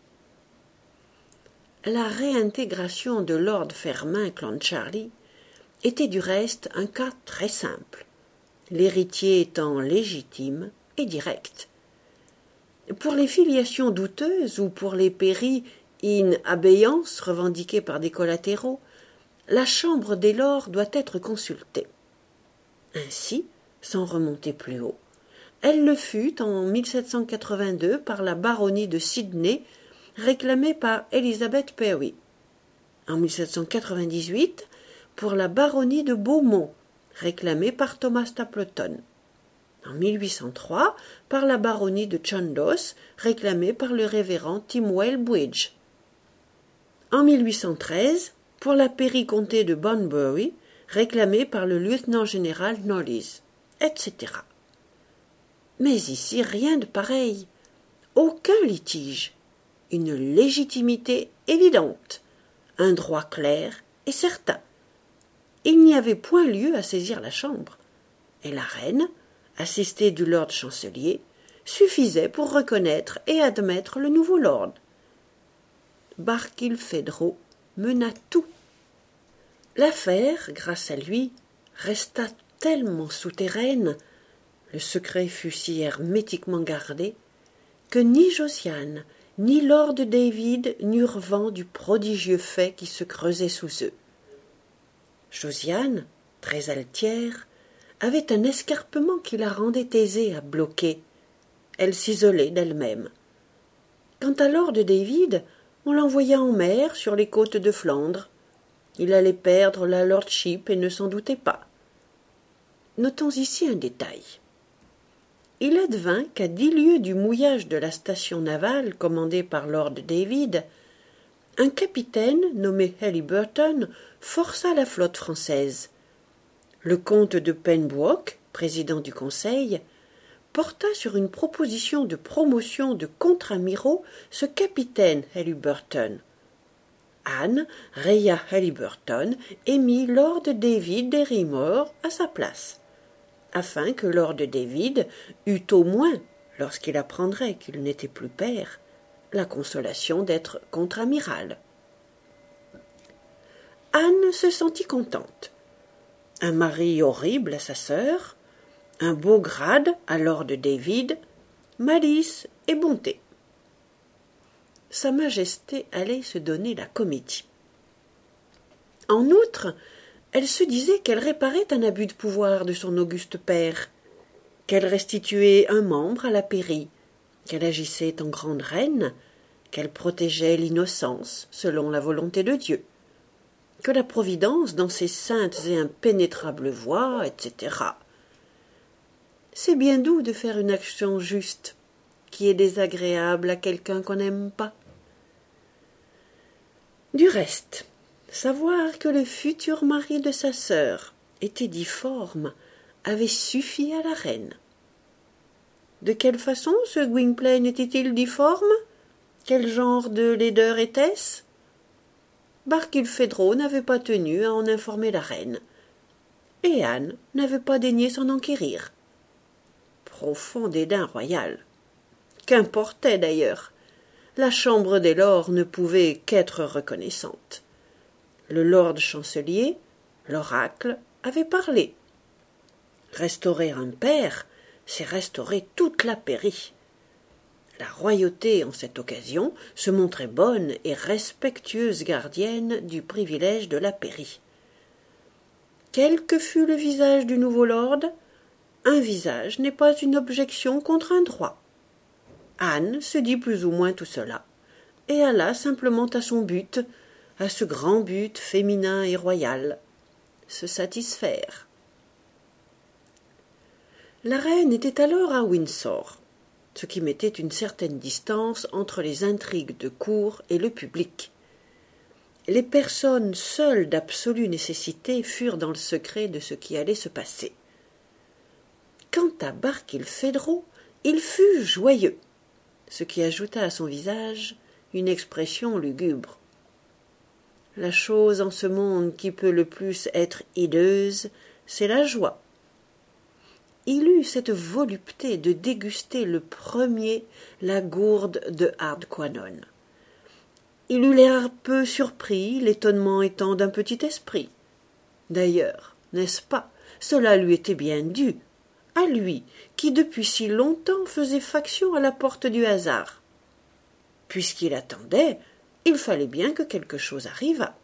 La réintégration de Lord Fermain Clancharlie était du reste un cas très simple, l'héritier étant légitime et direct. Pour les filiations douteuses ou pour les péris in abeyance revendiqués par des collatéraux, la chambre des lords doit être consultée. Ainsi, sans remonter plus haut, elle le fut en 1782 par la baronnie de Sydney, réclamée par Elizabeth Perry. En 1798, pour la baronnie de Beaumont, réclamée par Thomas Stapleton. En 1803, par la baronnie de Chandos, réclamée par le révérend Timwell Bridge. En 1813, pour la pairie-comté de Bunbury, réclamée par le lieutenant-général Knollys, etc. Mais ici, rien de pareil. Aucun litige. Une légitimité évidente. Un droit clair et certain. Il n'y avait point lieu à saisir la Chambre. Et la reine, assistée du lord chancelier, suffisait pour reconnaître et admettre le nouveau lord. Barkilphedro mena tout. L'affaire, grâce à lui, resta tellement souterraine, le secret fut si hermétiquement gardé, que ni Josiane ni lord David n'eurent vent du prodigieux fait qui se creusait sous eux. Josiane, très altière, avait un escarpement qui la rendait aisée à bloquer. Elle s'isolait d'elle-même. Quant à lord David, on l'envoya en mer sur les côtes de Flandre. Il allait perdre la lordship et ne s'en doutait pas. Notons ici un détail. Il advint qu'à 10 lieues du mouillage de la station navale commandée par lord David, un capitaine nommé Halyburton força la flotte française. Le comte de Pembroke, président du conseil, porta sur une proposition de promotion de contre-amiraux ce capitaine Halyburton. Anne raya Halyburton et mit lord David d'Errymore à sa place, afin que lord David eût au moins, lorsqu'il apprendrait qu'il n'était plus père, la consolation d'être contre-amiral. Anne se sentit contente. Un mari horrible à sa sœur, un beau grade à lord David, malice et bonté. Sa Majesté allait se donner la comédie. En outre, elle se disait qu'elle réparait un abus de pouvoir de son auguste père, qu'elle restituait un membre à la pairie, qu'elle agissait en grande reine, qu'elle protégeait l'innocence selon la volonté de Dieu, que la Providence, dans ses saintes et impénétrables voies, etc. C'est bien doux de faire une action juste, qui est désagréable à quelqu'un qu'on n'aime pas. Du reste, savoir que le futur mari de sa sœur était difforme avait suffi à la reine. De quelle façon ce Gwynplaine était-il difforme? Quel genre de laideur était-ce? Barkilphedro n'avait pas tenu à en informer la reine, et Anne n'avait pas daigné s'en enquérir. Profond dédain royal. Qu'importait d'ailleurs? La chambre des lords ne pouvait qu'être reconnaissante. Le lord chancelier, l'oracle, avait parlé. Restaurer un père, c'est restaurer toute la pairie. La royauté, en cette occasion, se montrait bonne et respectueuse gardienne du privilège de la pairie. Quel que fût le visage du nouveau lord, un visage n'est pas une objection contre un droit. Anne se dit plus ou moins tout cela, et alla simplement à son but, à ce grand but féminin et royal, se satisfaire. La reine était alors à Windsor, ce qui mettait une certaine distance entre les intrigues de cour et le public. Les personnes seules d'absolue nécessité furent dans le secret de ce qui allait se passer. Quant à Barkilphedro, il fut joyeux, ce qui ajouta à son visage une expression lugubre. La chose en ce monde qui peut le plus être hideuse, c'est la joie. Il eut cette volupté de déguster le premier la gourde de Hardquanonne. Il eut l'air peu surpris, l'étonnement étant d'un petit esprit. D'ailleurs, n'est-ce pas, cela lui était bien dû, à lui, qui depuis si longtemps faisait faction à la porte du hasard. Puisqu'il attendait, il fallait bien que quelque chose arrivât.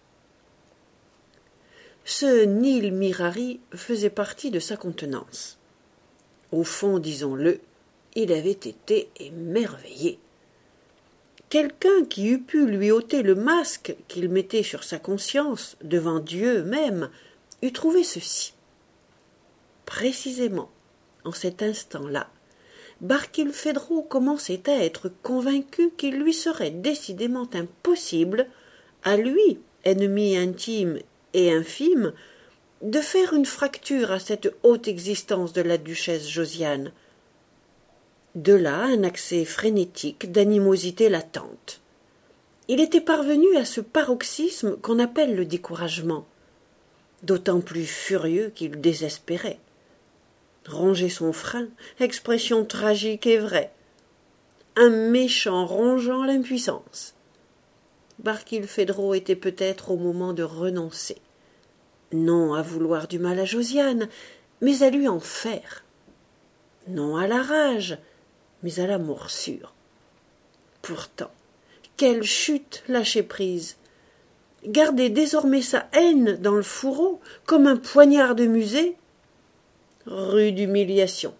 Ce Neil Mirari faisait partie de sa contenance. Au fond, disons-le, il avait été émerveillé. quelqu'un qui eût pu lui ôter le masque qu'il mettait sur sa conscience, devant Dieu même, eût trouvé ceci. Précisément, en cet instant-là, Barkilphedro commençait à être convaincu qu'il lui serait décidément impossible, à lui, ennemi intime et infime, de faire une fracture à cette haute existence de la duchesse Josiane. De là un accès frénétique d'animosité latente. Il était parvenu à ce paroxysme qu'on appelle le découragement, d'autant plus furieux qu'il désespérait. Ronger son frein, expression tragique et vraie. Un méchant rongeant l'impuissance. Barkilphedro était peut-être au moment de renoncer. Non à vouloir du mal à Josiane, mais à lui en faire. Non à la rage, mais à la morsure. Pourtant, quelle chute lâcher prise! Garder désormais sa haine dans le fourreau, comme un poignard de musée? Rude humiliation.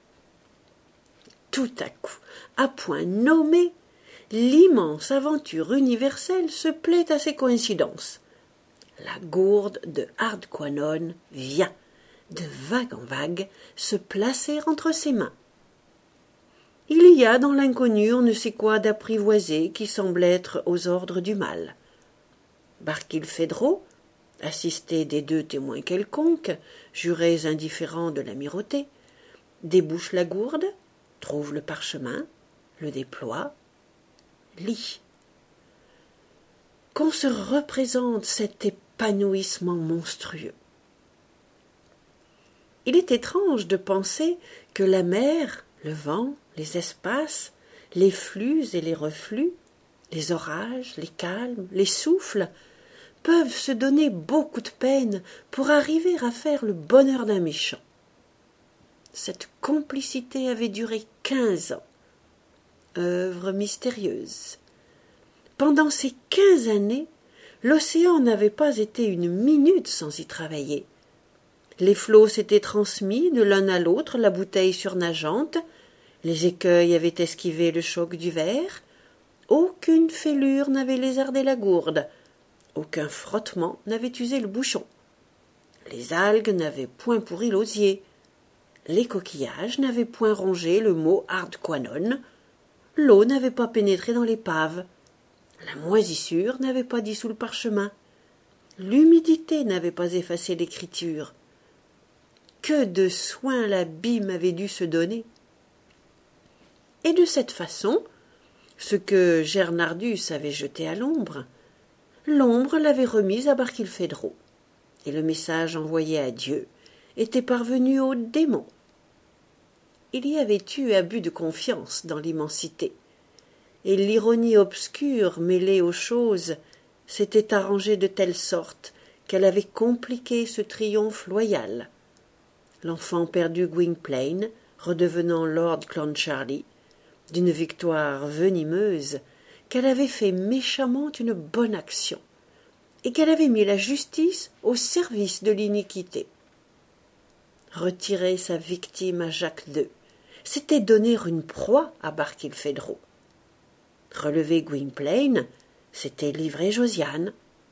Tout à coup, à point nommé, l'immense aventure universelle se plaît à ces coïncidences. La gourde de Hardquanonne vient, de vague en vague, se placer entre ses mains. Il y a dans l'inconnu on ne sait quoi d'apprivoisé qui semble être aux ordres du mal. Barkilphedro, assisté des deux témoins quelconques, jurés indifférents de l'amirauté, débouche la gourde, trouve le parchemin, le déploie, lit. Qu'on se représente cet épanouissement monstrueux. Il est étrange de penser que la mer, le vent, les espaces, les flux et les reflux, les orages, les calmes, les souffles, peuvent se donner beaucoup de peine pour arriver à faire le bonheur d'un méchant. Cette complicité avait duré 15 ans. Œuvre mystérieuse. Pendant ces 15 années, l'océan n'avait pas été une minute sans y travailler. Les flots s'étaient transmis de l'un à l'autre la bouteille surnageante, les écueils avaient esquivé le choc du verre, aucune fêlure n'avait lézardé la gourde, aucun frottement n'avait usé le bouchon. Les algues n'avaient point pourri l'osier, les coquillages n'avaient point rongé le mot Hardquanonne, l'eau n'avait pas pénétré dans l'épave, la moisissure n'avait pas dissous le parchemin, l'humidité n'avait pas effacé l'écriture. Que de soins l'abîme avait dû se donner! Et de cette façon, ce que Gernardus avait jeté à l'ombre l'avait remis à Barkilphedro, et le message envoyé à Dieu était parvenu au démon. Il y avait eu abus de confiance dans l'immensité, et l'ironie obscure mêlée aux choses s'était arrangée de telle sorte qu'elle avait compliqué ce triomphe loyal. L'enfant perdu Gwynplaine, redevenant Lord Clancharlie, d'une victoire venimeuse, qu'elle avait fait méchamment une bonne action, et qu'elle avait mis la justice au service de l'iniquité. Retirer sa victime à Jacques II, c'était donner une proie à Barkilphedro. Relever Gwynplaine, c'était livrer Josiane.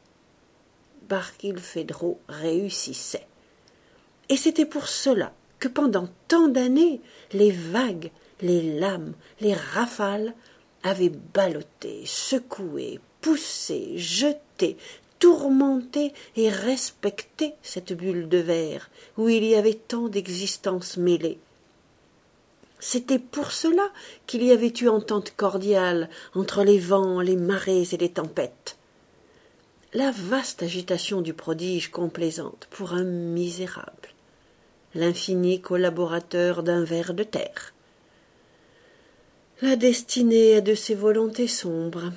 Barkilphedro réussissait. Et c'était pour cela que pendant tant d'années, les vagues, les lames, les rafales avaient ballotté, secoué, poussé, jeté, tourmenté et respecté cette bulle de verre où il y avait tant d'existences mêlées. C'était pour cela qu'il y avait eu entente cordiale entre les vents, les marées et les tempêtes. La vaste agitation du prodige complaisante pour un misérable, l'infini collaborateur d'un ver de terre. La destinée a de ses volontés sombres.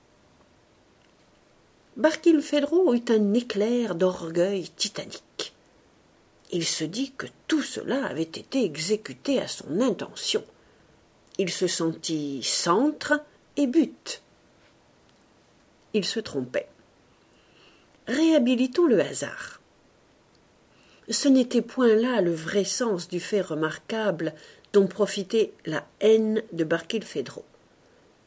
Barkilphedro eut un éclair d'orgueil titanique. Il se dit que tout cela avait été exécuté à son intention. Il se sentit centre et but. Il se trompait. Réhabilitons le hasard. Ce n'était point là le vrai sens du fait remarquable dont profitait la haine de Barkilphedro.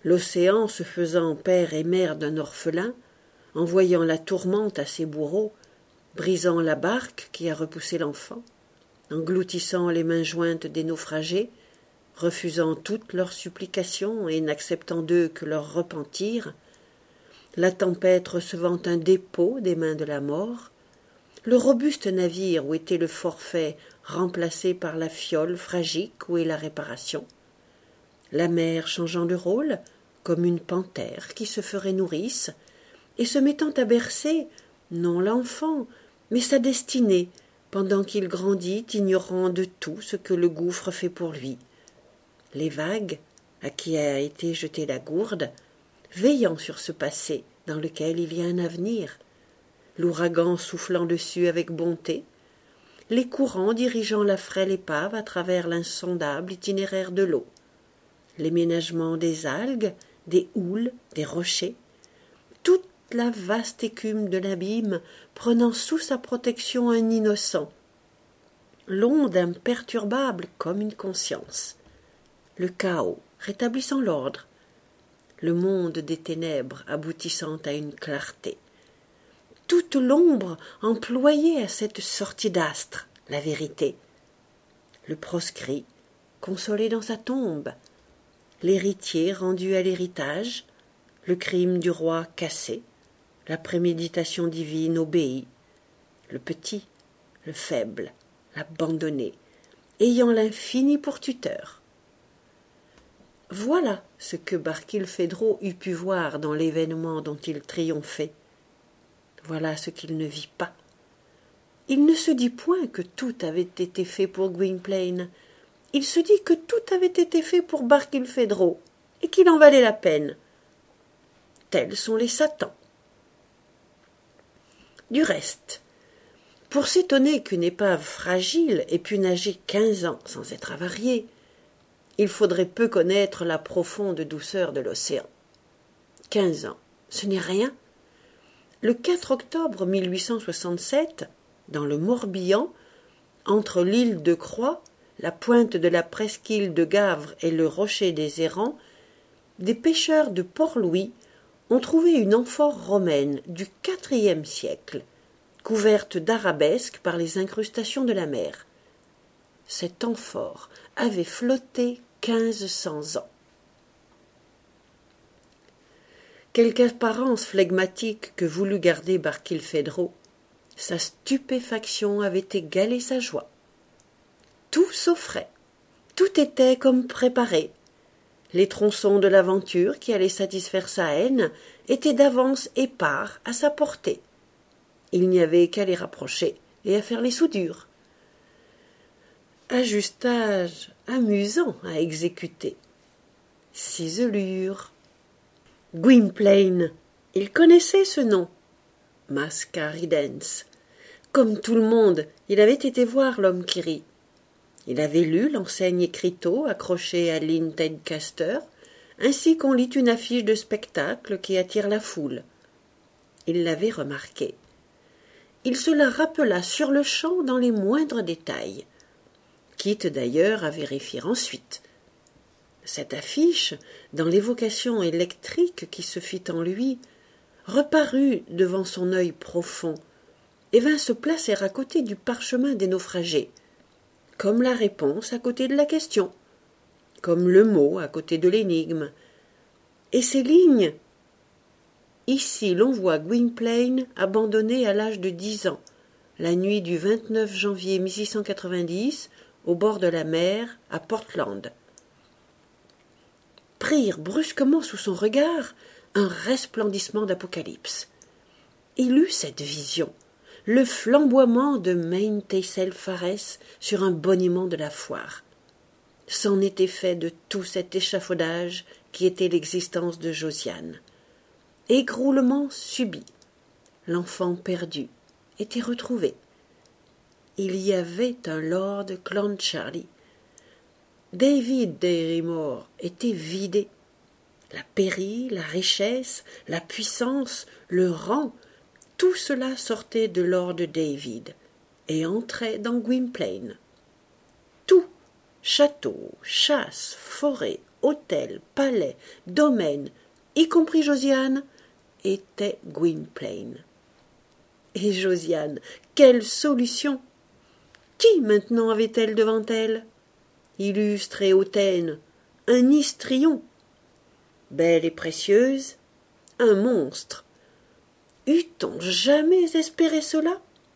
L'océan, se faisant père et mère d'un orphelin, envoyant la tourmente à ses bourreaux, brisant la barque qui a repoussé l'enfant, engloutissant les mains jointes des naufragés, refusant toutes leurs supplications et n'acceptant d'eux que leur repentir, la tempête recevant un dépôt des mains de la mort, le robuste navire où était le forfait remplacé par la fiole fragique où est la réparation, la mer changeant de rôle, comme une panthère qui se ferait nourrice, et se mettant à bercer, non l'enfant, mais sa destinée, pendant qu'il grandit, ignorant de tout ce que le gouffre fait pour lui. Les vagues, à qui a été jetée la gourde, veillant sur ce passé dans lequel il y a un avenir, l'ouragan soufflant dessus avec bonté, les courants dirigeant la frêle épave à travers l'insondable itinéraire de l'eau, les ménagements des algues, des houles, des rochers, toute la vaste écume de l'abîme prenant sous sa protection un innocent, l'onde imperturbable comme une conscience, le chaos rétablissant l'ordre, le monde des ténèbres aboutissant à une clarté, toute l'ombre employée à cette sortie d'astre, la vérité, le proscrit consolé dans sa tombe, l'héritier rendu à l'héritage, le crime du roi cassé, la préméditation divine obéie, le petit, le faible, l'abandonné, ayant l'infini pour tuteur. Voilà ce que Barkilphedro eût pu voir dans l'événement dont il triomphait. Voilà ce qu'il ne vit pas. Il ne se dit point que tout avait été fait pour Gwynplaine. Il se dit que tout avait été fait pour Barkilphedro, et qu'il en valait la peine. Tels sont les Satans. Du reste, pour s'étonner qu'une épave fragile ait pu nager 15 ans sans être avariée, il faudrait peu connaître la profonde douceur de l'océan. 15 ans, ce n'est rien. Le 4 octobre 1867, dans le Morbihan, entre l'île de Croix, la pointe de la presqu'île de Gavre et le rocher des Errants, des pêcheurs de Port-Louis ont trouvé une amphore romaine du IVe siècle, couverte d'arabesques par les incrustations de la mer. Cette amphore avait flotté 1500 ans. Quelque apparence flegmatique que voulut garder Barkilphedro, sa stupéfaction avait égalé sa joie. Tout s'offrait, tout était comme préparé. Les tronçons de l'aventure qui allaient satisfaire sa haine étaient d'avance épars à sa portée. Il n'y avait qu'à les rapprocher et à faire les soudures. Ajustage amusant à exécuter. Ciselure. Gwynplaine, il connaissait ce nom. Masca ridens. Comme tout le monde, il avait été voir l'homme qui rit. Il avait lu l'enseigne écriteau accrochée à Lindencaster, ainsi qu'on lit une affiche de spectacle qui attire la foule. Il l'avait remarqué. Il se la rappela sur-le-champ dans les moindres détails, quitte d'ailleurs à vérifier ensuite. Cette affiche, dans l'évocation électrique qui se fit en lui, reparut devant son œil profond et vint se placer à côté du parchemin des naufragés, comme la réponse à côté de la question, comme le mot à côté de l'énigme. Et ces lignes: ici l'on voit Gwynplaine abandonné à l'âge de 10 ans, la nuit du 29 janvier 1690, au bord de la mer, à Portland, prirent brusquement sous son regard un resplendissement d'apocalypse. Il eut cette vision, le flamboiement de Main Tassel Phares sur un boniment de la foire. C'en était fait de tout cet échafaudage qui était l'existence de Josiane. Écroulement subit. L'enfant perdu était retrouvé. Il y avait un Lord Clancharlie. David Dirry-Moir était vidé. La pairie, la richesse, la puissance, le rang, tout cela sortait de Lord David et entrait dans Gwynplaine. Tout, Châteaux, chasses, forêts, hôtels, palais, domaines, y compris Josiane, était Gwynplaine. Et Josiane, quelle solution! Qui maintenant avait-elle devant elle? Illustre et hautaine, un histrion. Belle et précieuse, un monstre. Eût-on jamais espéré cela?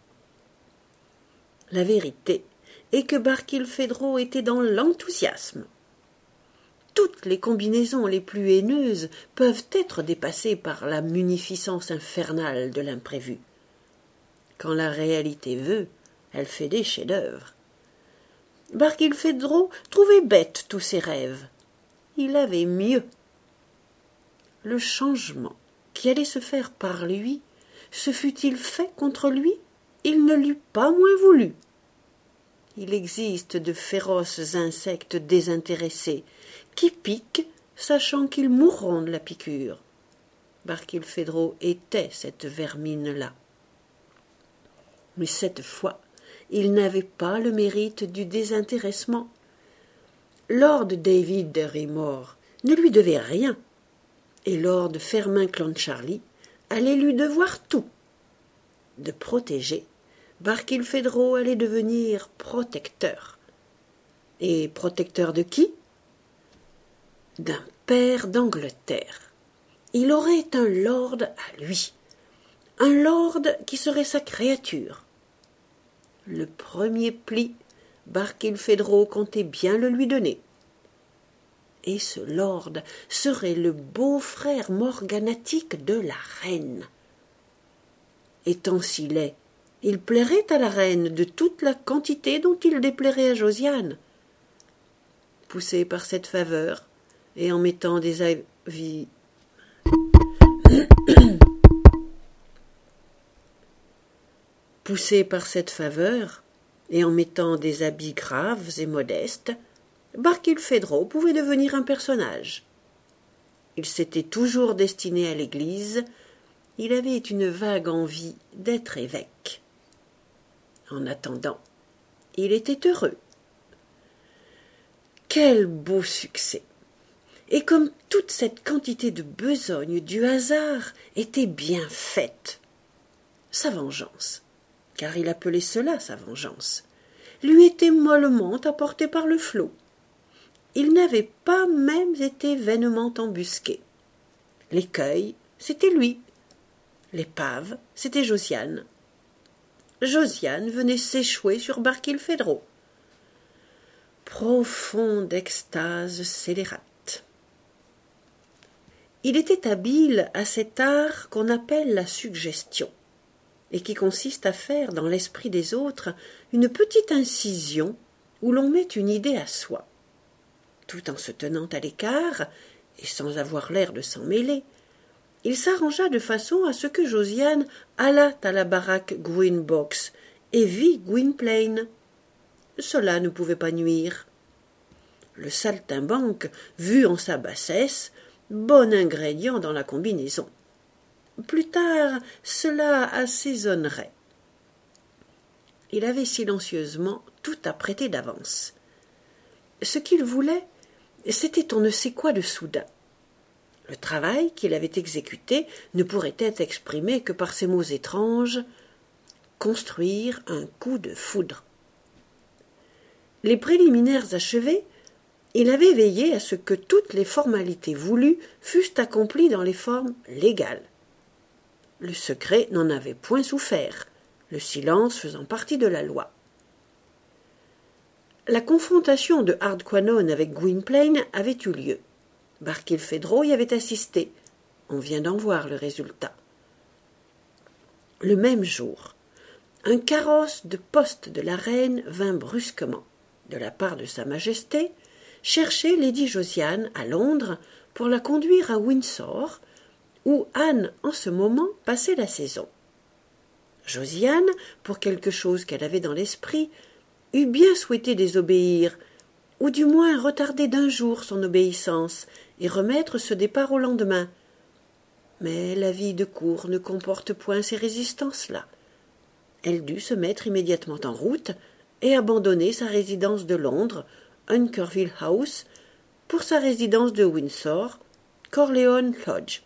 La vérité est que Barkilphedro était dans l'enthousiasme. Toutes les combinaisons les plus haineuses peuvent être dépassées par la munificence infernale de l'imprévu. Quand la réalité veut, elle fait des chefs-d'œuvre. Barkilphedro trouvait bêtes tous ses rêves. Il avait mieux. Le changement qui allait se faire par lui, se fût-il fait contre lui, il ne l'eût pas moins voulu. Il existe de féroces insectes désintéressés qui piquent, sachant qu'ils mourront de la piqûre. Barkilphedro était cette vermine-là. Mais cette fois, il n'avait pas le mérite du désintéressement. Lord David Derrymore ne lui devait rien, et Lord Fermain Clancharlie allait lui devoir tout. De protéger, Barkilphedro allait devenir protecteur. Et protecteur de qui? D'un pair d'Angleterre. Il aurait un lord à lui, un lord qui serait sa créature. Le premier pli, Barkilphedro comptait bien le lui donner. Et ce lord serait le beau-frère morganatique de la reine. Étant si laid, il plairait à la reine de toute la quantité dont il déplairait à Josiane. Poussé par cette faveur, et en mettant des habits Poussé par cette faveur, et en mettant des habits graves et modestes, Barkilphedro pouvait devenir un personnage. Il s'était toujours destiné à l'Église, il avait une vague envie d'être évêque. En attendant, il était heureux. Quel beau succès! Et comme toute cette quantité de besogne du hasard était bien faite, sa vengeance, car il appelait cela sa vengeance, lui était mollement apportée par le flot. Il n'avait pas même été vainement embusqué. L'écueil, c'était lui. L'épave, c'était Josiane. Josiane venait s'échouer sur Barkilphedro. Profonde extase scélérate. Il était habile à cet art qu'on appelle la suggestion, et qui consiste à faire dans l'esprit des autres une petite incision où l'on met une idée à soi. Tout en se tenant à l'écart, et sans avoir l'air de s'en mêler, il s'arrangea de façon à ce que Josiane allât à la baraque Gwynbox et vit Gwynplaine. Cela ne pouvait pas nuire. Le saltimbanque, vu en sa bassesse, bon ingrédient dans la combinaison. Plus tard, cela assaisonnerait. Il avait silencieusement tout apprêté d'avance. Ce qu'il voulait, c'était on ne sait quoi de soudain. Le travail qu'il avait exécuté ne pourrait être exprimé que par ces mots étranges « construire un coup de foudre ». Les préliminaires achevés, il avait veillé à ce que toutes les formalités voulues fussent accomplies dans les formes légales. Le secret n'en avait point souffert, le silence faisant partie de la loi. La confrontation de Hardquanonne avec Gwynplaine avait eu lieu. Barkilphedro y avait assisté. On vient d'en voir le résultat. Le même jour, un carrosse de poste de la reine vint brusquement, de la part de Sa Majesté, chercher Lady Josiane à Londres pour la conduire à Windsor, où Anne, en ce moment, passait la saison. Josiane, pour quelque chose qu'elle avait dans l'esprit, eût bien souhaité désobéir, ou du moins retarder d'un jour son obéissance et remettre ce départ au lendemain. Mais la vie de cour ne comporte point ces résistances-là. Elle dut se mettre immédiatement en route et abandonner sa résidence de Londres, Hunkerville House pour sa résidence de Windsor, Corleone Lodge.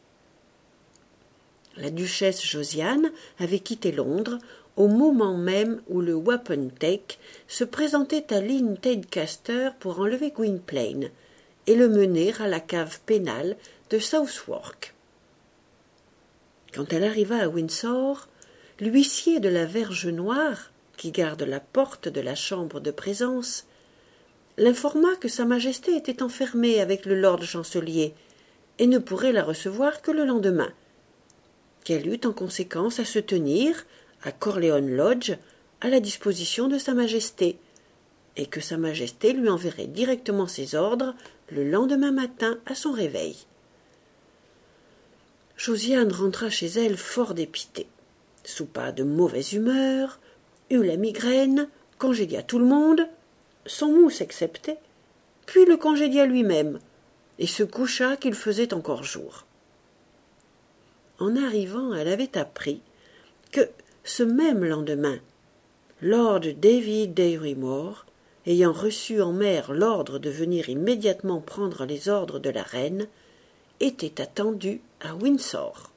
La duchesse Josiane avait quitté Londres au moment même où le wapentake se présentait à Lynn Tadcaster pour enlever Gwynplaine et le mener à la cave pénale de Southwark. Quand elle arriva à Windsor, l'huissier de la Verge Noire, qui garde la porte de la chambre de présence, l'informa que Sa Majesté était enfermée avec le lord chancelier et ne pourrait la recevoir que le lendemain, qu'elle eut en conséquence à se tenir, à Corleone Lodge, à la disposition de Sa Majesté, et que Sa Majesté lui enverrait directement ses ordres le lendemain matin à son réveil. Josiane rentra chez elle fort dépitée, soupa de mauvaise humeur, eut la migraine, congédia tout le monde, son mousse excepté, puis le congédia lui-même, et se coucha qu'il faisait encore jour. En arrivant, elle avait appris que, ce même lendemain, Lord David Dirry-Moir, ayant reçu en mer l'ordre de venir immédiatement prendre les ordres de la reine, était attendu à Windsor.